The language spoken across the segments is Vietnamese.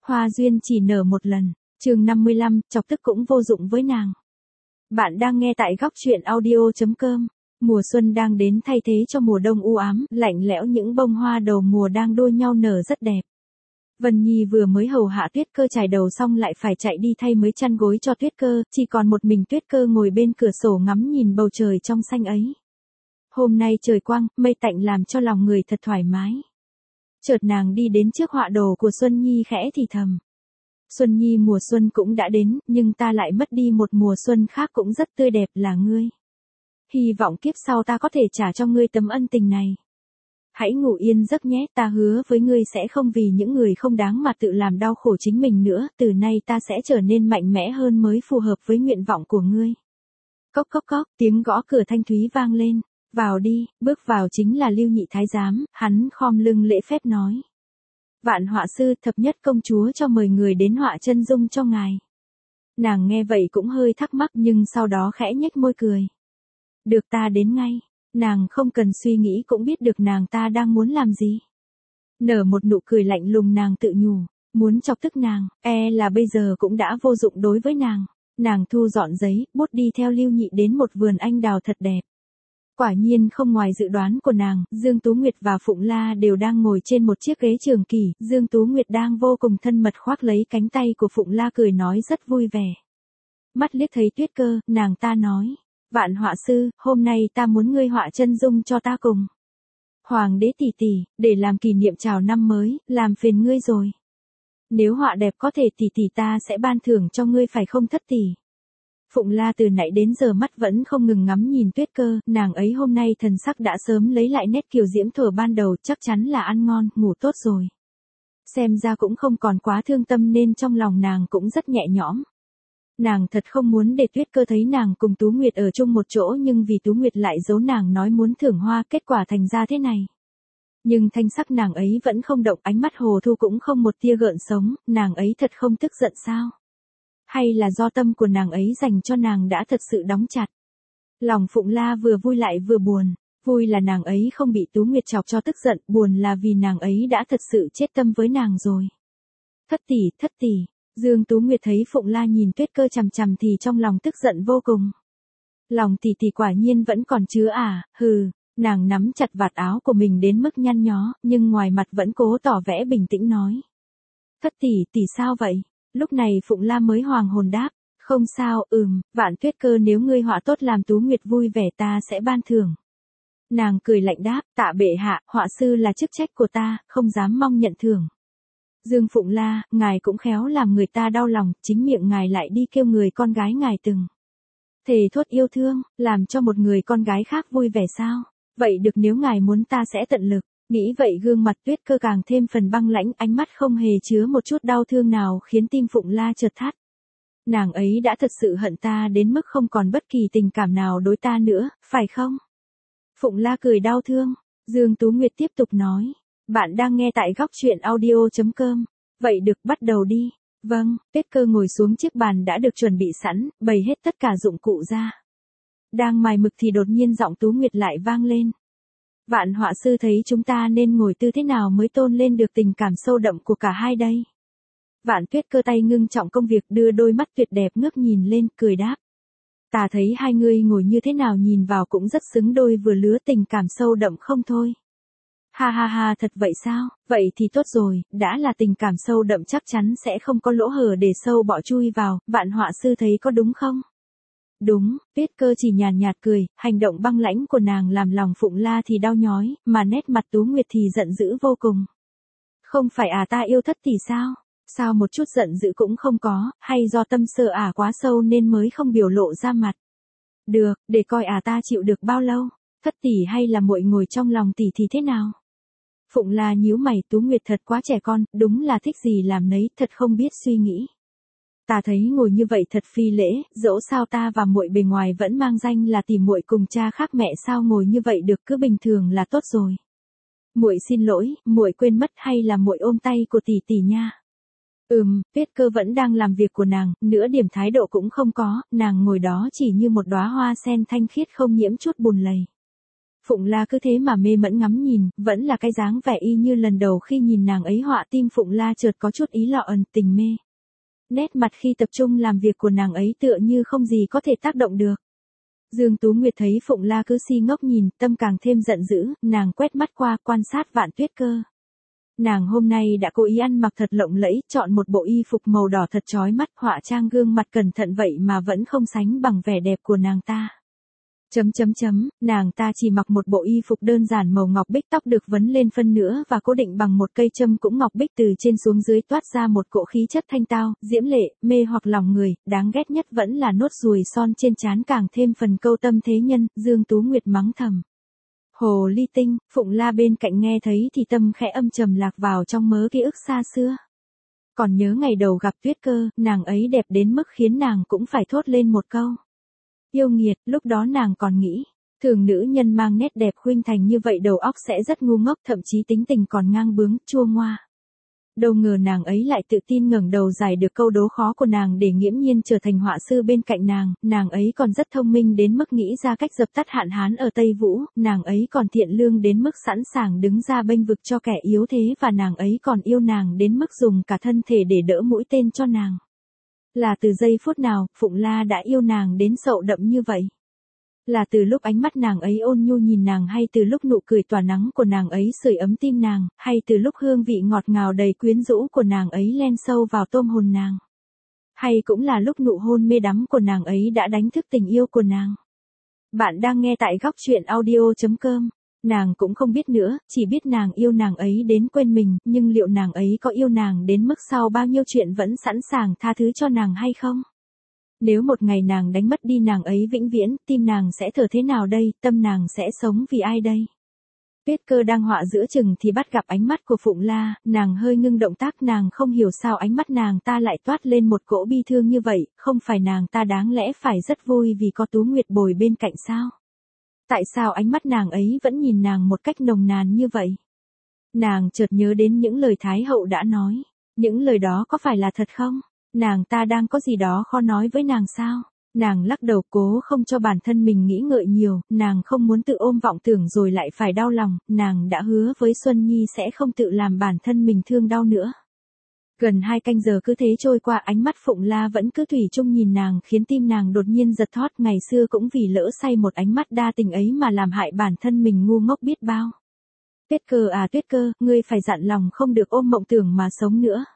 Hoa duyên chỉ nở một lần, chương 55, chọc tức cũng vô dụng với nàng. Bạn đang nghe tại góc truyện audio.com. Mùa xuân đang đến thay thế cho mùa đông u ám, lạnh lẽo, những bông hoa đầu mùa đang đua nhau nở rất đẹp. Vân Nhi vừa mới hầu hạ Tuyết Cơ chải đầu xong lại phải chạy đi thay mới chăn gối cho Tuyết Cơ, chỉ còn một mình Tuyết Cơ ngồi bên cửa sổ ngắm nhìn bầu trời trong xanh ấy. Hôm nay trời quang, mây tạnh làm cho lòng người thật thoải mái. Chợt nàng đi đến trước họa đồ của Xuân Nhi khẽ thì thầm. Xuân Nhi, mùa xuân cũng đã đến, nhưng ta lại mất đi một mùa xuân khác cũng rất tươi đẹp là ngươi. Hy vọng kiếp sau ta có thể trả cho ngươi tấm ân tình này. Hãy ngủ yên giấc nhé, ta hứa với ngươi sẽ không vì những người không đáng mà tự làm đau khổ chính mình nữa, từ nay ta sẽ trở nên mạnh mẽ hơn mới phù hợp với nguyện vọng của ngươi. Cốc cốc cốc, tiếng gõ cửa thanh thúy vang lên. Vào đi, bước vào chính là Lưu Nhị Thái Giám, hắn khom lưng lễ phép nói. Vạn họa sư, thập nhất công chúa cho mời người đến họa chân dung cho ngài. Nàng nghe vậy cũng hơi thắc mắc nhưng sau đó khẽ nhếch môi cười. Được, ta đến ngay. Nàng không cần suy nghĩ cũng biết được nàng ta đang muốn làm gì. Nở một nụ cười lạnh lùng, nàng tự nhủ, muốn chọc tức nàng, là bây giờ cũng đã vô dụng đối với nàng. Nàng thu dọn giấy, bút đi theo Lưu Nhị đến một vườn anh đào thật đẹp. Quả nhiên không ngoài dự đoán của nàng, Dương Tú Nguyệt và Phụng La đều đang ngồi trên một chiếc ghế trường kỷ, Dương Tú Nguyệt đang vô cùng thân mật khoác lấy cánh tay của Phụng La cười nói rất vui vẻ. Mắt liếc thấy Tuyết Cơ, nàng ta nói, Vạn họa sư, hôm nay ta muốn ngươi họa chân dung cho ta cùng. Hoàng đế tỷ tỷ, để làm kỷ niệm chào năm mới, làm phiền ngươi rồi. Nếu họa đẹp có thể tỷ tỷ ta sẽ ban thưởng cho ngươi phải không thất tỷ. Phụng La từ nãy đến giờ mắt vẫn không ngừng ngắm nhìn Tuyết Cơ, nàng ấy hôm nay thần sắc đã sớm lấy lại nét kiều diễm thuở ban đầu, chắc chắn là ăn ngon, ngủ tốt rồi. Xem ra cũng không còn quá thương tâm nên trong lòng nàng cũng rất nhẹ nhõm. Nàng thật không muốn để Tuyết Cơ thấy nàng cùng Tú Nguyệt ở chung một chỗ nhưng vì Tú Nguyệt lại giấu nàng nói muốn thưởng hoa, kết quả thành ra thế này. Nhưng thanh sắc nàng ấy vẫn không động, ánh mắt hồ thu cũng không một tia gợn sống, nàng ấy thật không tức giận sao? Hay là do tâm của nàng ấy dành cho nàng đã thật sự đóng chặt? Lòng Phụng La vừa vui lại vừa buồn, vui là nàng ấy không bị Tú Nguyệt chọc cho tức giận, buồn là vì nàng ấy đã thật sự chết tâm với nàng rồi. Thất tỷ, Dương Tú Nguyệt thấy Phụng La nhìn Tuyết Cơ chằm chằm thì trong lòng tức giận vô cùng. Lòng tỷ tỷ quả nhiên vẫn còn chứa à, hừ, nàng nắm chặt vạt áo của mình đến mức nhăn nhó, nhưng ngoài mặt vẫn cố tỏ vẻ bình tĩnh nói. Thất tỷ sao vậy? Lúc này Phụng La mới hoàng hồn đáp, không sao, Vạn Tuyết Cơ nếu ngươi họa tốt làm Tú Nguyệt vui vẻ ta sẽ ban thưởng. Nàng cười lạnh đáp, tạ bệ hạ, họa sư là chức trách của ta, không dám mong nhận thưởng. Dương Phụng La, ngài cũng khéo làm người ta đau lòng, chính miệng ngài lại đi kêu người con gái ngài từng thề thốt yêu thương, làm cho một người con gái khác vui vẻ sao? Vậy được, nếu ngài muốn ta sẽ tận lực. Nghĩ vậy gương mặt Tuyết Cơ càng thêm phần băng lãnh, ánh mắt không hề chứa một chút đau thương nào khiến tim Phụng La chợt thắt. Nàng ấy đã thật sự hận ta đến mức không còn bất kỳ tình cảm nào đối ta nữa, phải không? Phụng La cười đau thương. Dương Tú Nguyệt tiếp tục nói. Bạn đang nghe tại góc truyện audio.com. Vậy được, bắt đầu đi. Vâng, Tuyết Cơ ngồi xuống chiếc bàn đã được chuẩn bị sẵn, bày hết tất cả dụng cụ ra. Đang mài mực thì đột nhiên giọng Tú Nguyệt lại vang lên. Vạn họa sư thấy chúng ta nên ngồi tư thế nào mới tôn lên được tình cảm sâu đậm của cả hai đây? Vạn Tuyết Cơ tay ngưng trọng công việc đưa đôi mắt tuyệt đẹp ngước nhìn lên, cười đáp. Ta thấy hai người ngồi như thế nào nhìn vào cũng rất xứng đôi vừa lứa, tình cảm sâu đậm không thôi. Ha ha ha, thật vậy sao? Vậy thì tốt rồi, đã là tình cảm sâu đậm chắc chắn sẽ không có lỗ hở để sâu bọ chui vào, Vạn họa sư thấy có đúng không? Đúng, Tuyết Cơ chỉ nhàn nhạt cười, hành động băng lãnh của nàng làm lòng Phụng La thì đau nhói, mà nét mặt Tú Nguyệt thì giận dữ vô cùng. Không phải ta yêu thất tỷ sao? Sao một chút giận dữ cũng không có, hay do tâm sợ quá sâu nên mới không biểu lộ ra mặt? Được, để coi ta chịu được bao lâu, thất tỷ hay là muội ngồi trong lòng tỷ thì thế nào? Phụng La nhíu mày, Tú Nguyệt thật quá trẻ con, đúng là thích gì làm nấy, thật không biết suy nghĩ. Ta thấy ngồi như vậy thật phi lễ, dẫu sao ta và muội bề ngoài vẫn mang danh là tỷ muội cùng cha khác mẹ, sao ngồi như vậy được, cứ bình thường là tốt rồi. Muội xin lỗi, muội quên mất hay là muội ôm tay của tỷ tỷ nha. Tuyết Cơ vẫn đang làm việc của nàng, nửa điểm thái độ cũng không có, nàng ngồi đó chỉ như một đóa hoa sen thanh khiết không nhiễm chút bùn lầy. Phụng La cứ thế mà mê mẫn ngắm nhìn, vẫn là cái dáng vẻ y như lần đầu khi nhìn nàng ấy họa tim Phụng La chợt có chút ý lọ ẩn tình mê. Nét mặt khi tập trung làm việc của nàng ấy tựa như không gì có thể tác động được. Dương Tú Nguyệt thấy Phụng La cứ si ngốc nhìn, tâm càng thêm giận dữ, nàng quét mắt qua quan sát Vạn Tuyết Cơ. Nàng hôm nay đã cố ý ăn mặc thật lộng lẫy, chọn một bộ y phục màu đỏ thật chói mắt, họa trang gương mặt cẩn thận vậy mà vẫn không sánh bằng vẻ đẹp của nàng ta. Nàng ta chỉ mặc một bộ y phục đơn giản màu ngọc bích, tóc được vấn lên phân nữa và cố định bằng một cây châm cũng ngọc bích, từ trên xuống dưới toát ra một cỗ khí chất thanh tao, diễm lệ, mê hoặc lòng người, đáng ghét nhất vẫn là nốt ruồi son trên trán càng thêm phần câu tâm thế nhân. Dương Tú Nguyệt mắng thầm. Hồ ly tinh. Phụng La bên cạnh nghe thấy thì tâm khẽ âm trầm lạc vào trong mớ ký ức xa xưa. Còn nhớ ngày đầu gặp Tuyết Cơ, nàng ấy đẹp đến mức khiến nàng cũng phải thốt lên một câu. Yêu nghiệt. Lúc đó nàng còn nghĩ, thường nữ nhân mang nét đẹp khuynh thành như vậy đầu óc sẽ rất ngu ngốc, thậm chí tính tình còn ngang bướng, chua ngoa. Đâu ngờ nàng ấy lại tự tin ngẩng đầu giải được câu đố khó của nàng để nghiễm nhiên trở thành họa sư bên cạnh nàng ấy còn rất thông minh đến mức nghĩ ra cách dập tắt hạn hán ở Tây Vũ, nàng ấy còn thiện lương đến mức sẵn sàng đứng ra bênh vực cho kẻ yếu thế, và nàng ấy còn yêu nàng đến mức dùng cả thân thể để đỡ mũi tên cho nàng. Là từ giây phút nào, Phụng La đã yêu nàng đến sậu đậm như vậy? Là từ lúc ánh mắt nàng ấy ôn nhu nhìn nàng, hay từ lúc nụ cười tỏa nắng của nàng ấy sưởi ấm tim nàng, hay từ lúc hương vị ngọt ngào đầy quyến rũ của nàng ấy len sâu vào tâm hồn nàng? Hay cũng là lúc nụ hôn mê đắm của nàng ấy đã đánh thức tình yêu của nàng? Bạn đang nghe tại Góc Chuyện Audio.com. Nàng cũng không biết nữa, chỉ biết nàng yêu nàng ấy đến quên mình, nhưng liệu nàng ấy có yêu nàng đến mức sau bao nhiêu chuyện vẫn sẵn sàng tha thứ cho nàng hay không? Nếu một ngày nàng đánh mất đi nàng ấy vĩnh viễn, tim nàng sẽ thở thế nào đây, tâm nàng sẽ sống vì ai đây? Tuyết Cơ đang họa giữa chừng thì bắt gặp ánh mắt của Phụng La, nàng hơi ngưng động tác, nàng không hiểu sao ánh mắt nàng ta lại toát lên một cỗ bi thương như vậy, không phải nàng ta đáng lẽ phải rất vui vì có Tú Nguyệt bồi bên cạnh sao? Tại sao ánh mắt nàng ấy vẫn nhìn nàng một cách nồng nàn như vậy? Nàng chợt nhớ đến những lời Thái hậu đã nói, những lời đó có phải là thật không? Nàng ta đang có gì đó khó nói với nàng sao? Nàng lắc đầu cố không cho bản thân mình nghĩ ngợi nhiều, nàng không muốn tự ôm vọng tưởng rồi lại phải đau lòng, nàng đã hứa với Xuân Nhi sẽ không tự làm bản thân mình thương đau nữa. Gần 2 canh giờ cứ thế trôi qua, ánh mắt Phụng La vẫn cứ thủy chung nhìn nàng, khiến tim nàng đột nhiên giật thót, ngày xưa cũng vì lỡ say một ánh mắt đa tình ấy mà làm hại bản thân mình ngu ngốc biết bao. Tuyết Cơ à Tuyết Cơ, ngươi phải dặn lòng không được ôm mộng tưởng mà sống nữa.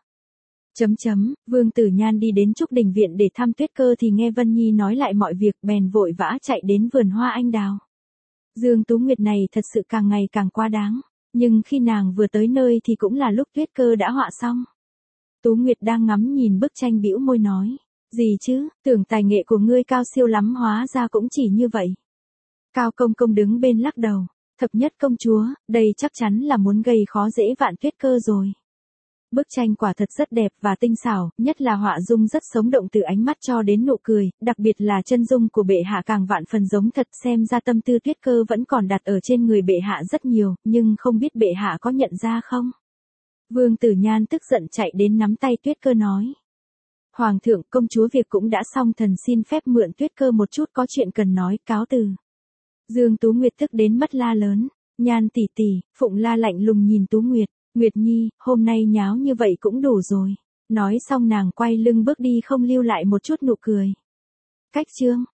Vương Tử Nhan đi đến Trúc Đình Viện để thăm Tuyết Cơ thì nghe Vân Nhi nói lại mọi việc, bèn vội vã chạy đến vườn hoa anh đào. Dương Tú Nguyệt này thật sự càng ngày càng quá đáng, nhưng khi nàng vừa tới nơi thì cũng là lúc Tuyết Cơ đã họa xong. Tú Nguyệt đang ngắm nhìn bức tranh bĩu môi nói, gì chứ, tưởng tài nghệ của ngươi cao siêu lắm, hóa ra cũng chỉ như vậy. Cao Công Công đứng bên lắc đầu, Thập nhất công chúa, đây chắc chắn là muốn gây khó dễ Vạn Tuyết Cơ rồi. Bức tranh quả thật rất đẹp và tinh xảo, nhất là họa dung rất sống động từ ánh mắt cho đến nụ cười, đặc biệt là chân dung của bệ hạ càng vạn phần giống thật, xem ra tâm tư Tuyết Cơ vẫn còn đặt ở trên người bệ hạ rất nhiều, nhưng không biết bệ hạ có nhận ra không? Vương Tử Nhan tức giận chạy đến nắm tay Tuyết Cơ nói. Hoàng thượng, công chúa việc cũng đã xong, thần xin phép mượn Tuyết Cơ một chút, có chuyện cần nói, cáo từ. Dương Tú Nguyệt tức đến mất la lớn. Nhan tỷ tỷ. Phụng La lạnh lùng nhìn Tú Nguyệt. Nguyệt Nhi, hôm nay nháo như vậy cũng đủ rồi. Nói xong nàng quay lưng bước đi không lưu lại một chút nụ cười. Cách chương.